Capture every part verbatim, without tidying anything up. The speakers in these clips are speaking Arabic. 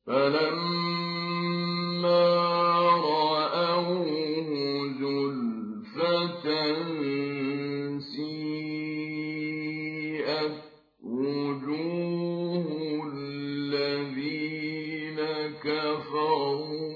فَلَمَّا رَأَوْهُ زُلْفَةً سِيئَتْ وُجُوهُ الَّذِينَ كَفَرُوا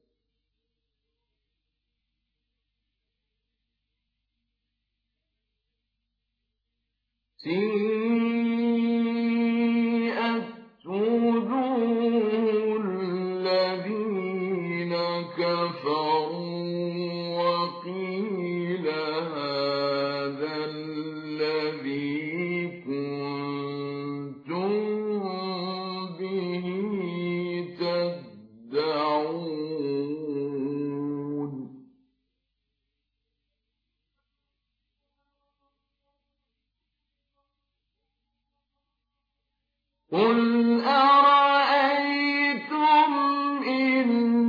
سِيئَتْ وُجُوهُ الَّذِينَ كَفَرُوا وَقِيلَ هَٰذَا الَّذِي كُنتُم بِهِ تَدَّعُونَ قُلْ أَرَأَيْتُمْ إِنْ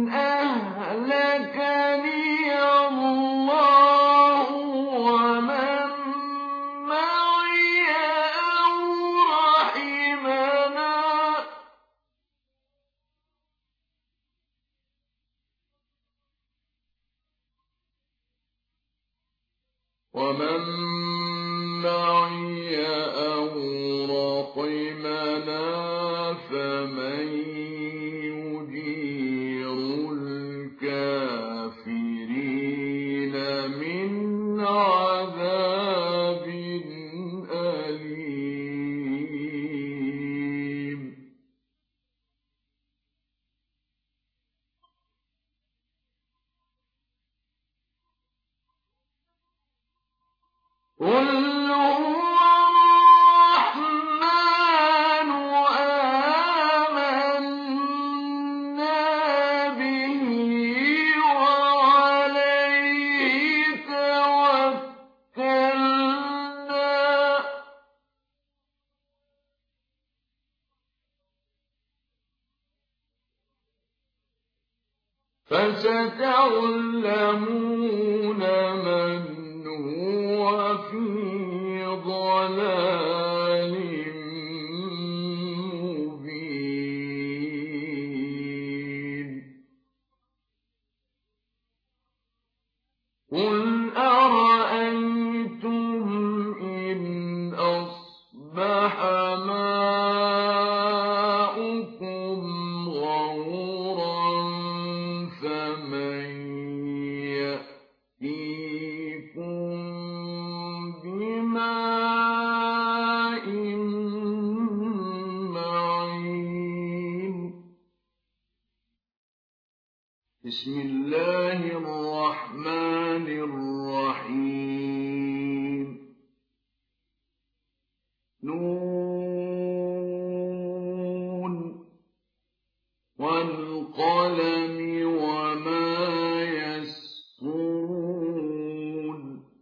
أَهْلَكَنِيَ اللَّهُ وَمَن مَّعِيَ أَوْ رَحِمَنَا وَمَن مَّعِيَ أَوْ رَحِمَنَا فَمَن يُجِيرُ الْكَافِرِينَ مِنْ عَذَابٍ أَلِيمٍ قُلْ هُوَ الرَّحْمَٰنُ آمَنَّا بِهِ وَعَلَيْهِ تَوَكَّلْنَا فَسَتَعْلَمُونَ مَنْ هُوَ فِي ضَلَالٍ مُّبِينٍ قُلْ أَرَأَيْتُمْ إِنْ أَصْبَحَ مَاؤُكُمْ غَوْرًا فَمَن يَأْتِيكُم بِمَاءٍ مَّعِينٍ بسم الله الرحمن الرحيم نون والقلم وما يسطرون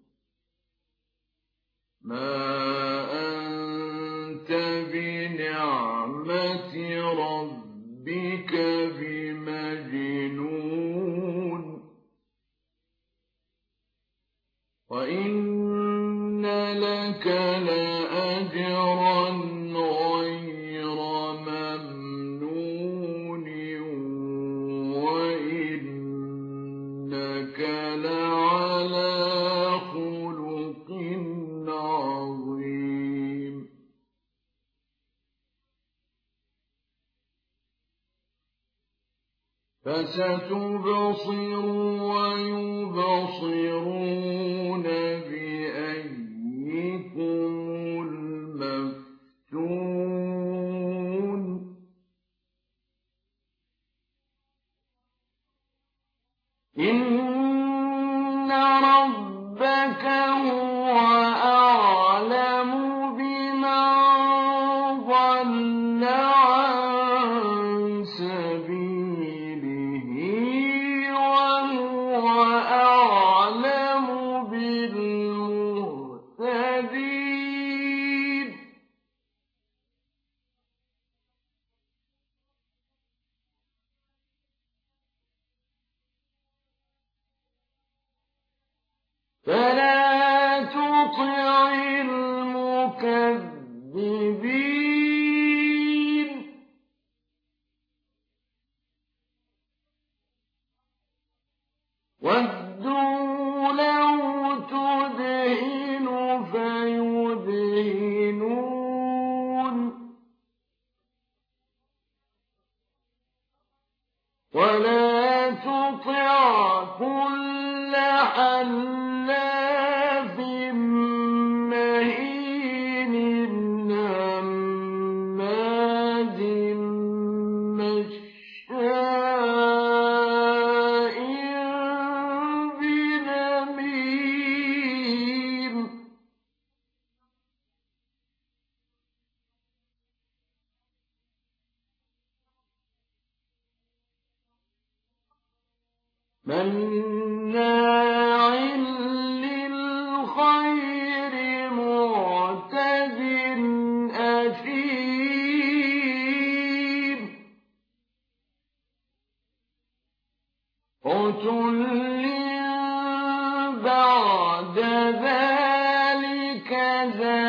ما أنت بنعمة ربك بمجنون وإن لك لأجرا غير ممنون وإنك لعلى خلق عظيم فستبصر ويبصرون بأيكم المفتون إن ربك هو أعلم بمن ضل عن سبيله وهو أعلم بالمهتدين فلا تطع المكذبين. المكذبين. مناع للخير معتد أثيم عتل بعد ذلك زنيم